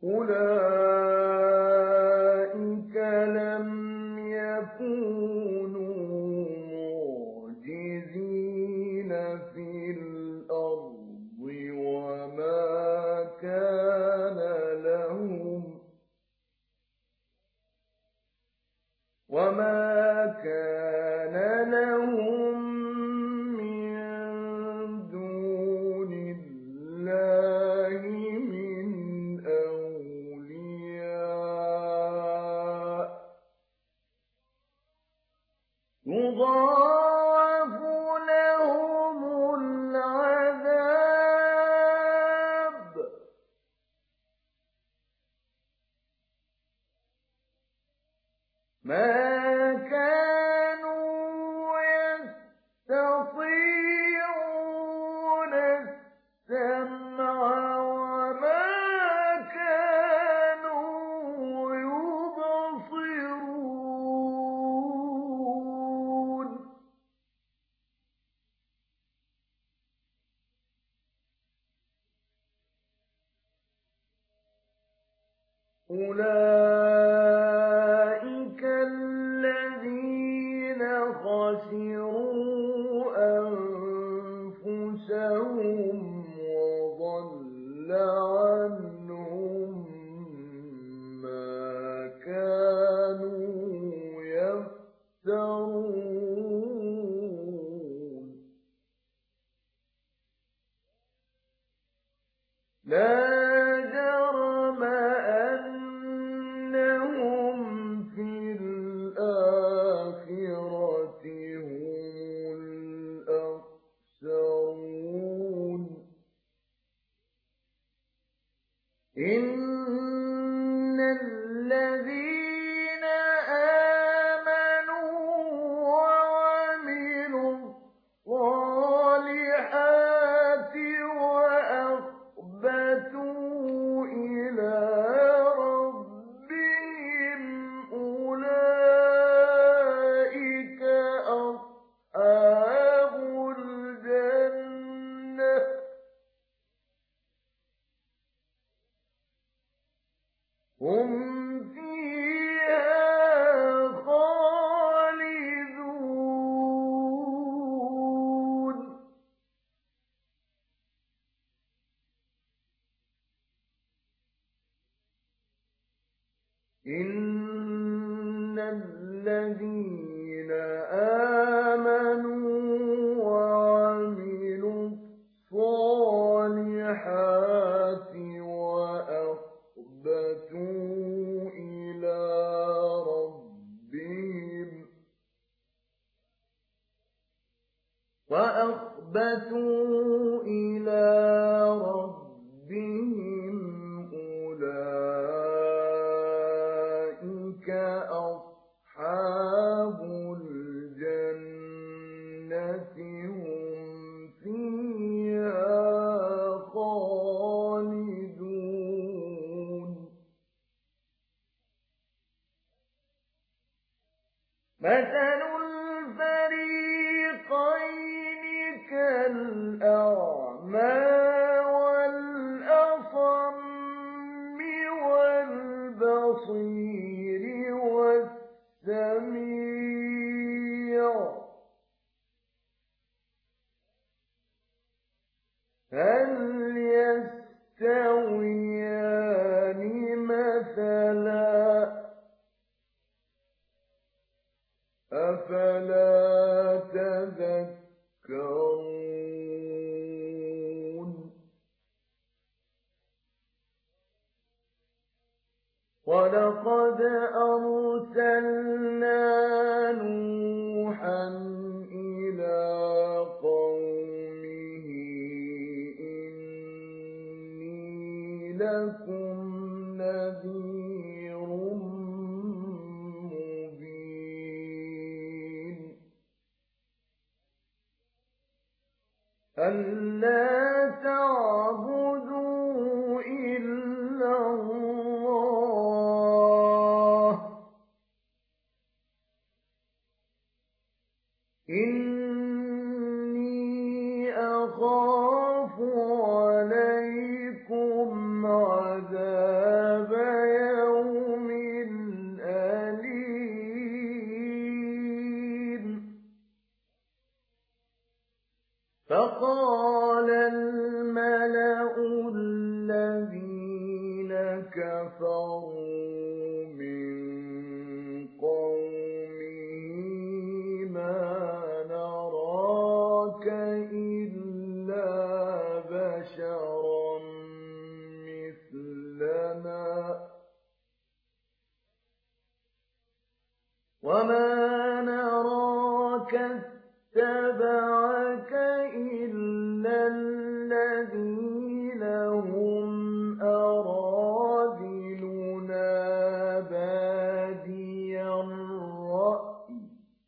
أولئك لم يكونوا معجزين في الأرض وما كان لهم من دون الله من أولياء يضاعف لهم العذاب ما كانوا يستطيعون السمع وما كانوا يبصرون أولئك الذين خسروا أنفسهم وضل عنهم ما كانوا يفترون لا جرم أنهم في الآخرة هم الأخسرون إن الذين آمنوا وعملوا الصالحات وأخبتوا إلى ربهم أولئك أصحاب الجنة هم فيها خالدون إن الذين آمنوا وعملوا الصالحات وأخبتوا إلى ربهم أولئك أصحاب الجنة هم فيها خالدون مثل الفريقين كالأعمى والأصم والبصير والسميع هل يستويان مثلا أفلا تذكرون ولقد أرسلنا نوحا إلى قومه إني لكم نذير مبين ألا تعبدوا إلا الله إني أخاف عليكم عذاب فقال الملأ الذين كفروا من قومه ما نراك إلا بشرا مثلنا وما نراك اتبعك إلا الذين هم أراذلنا بادي الرأي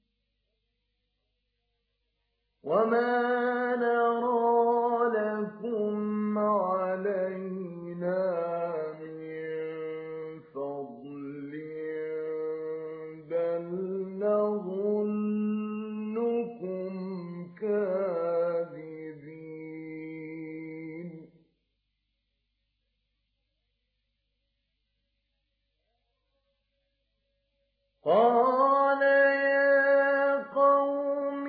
وما نرى لكم علينا من فضل بل نظنكم كاذبين قال يا قوم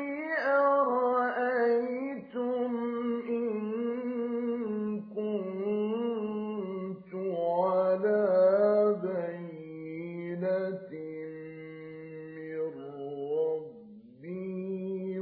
أرأيتم إن كنت على بينة من ربي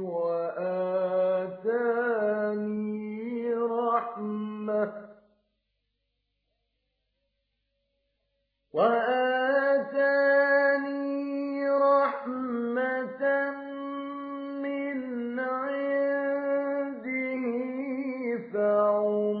وآتاني رحمة من عنده فعميت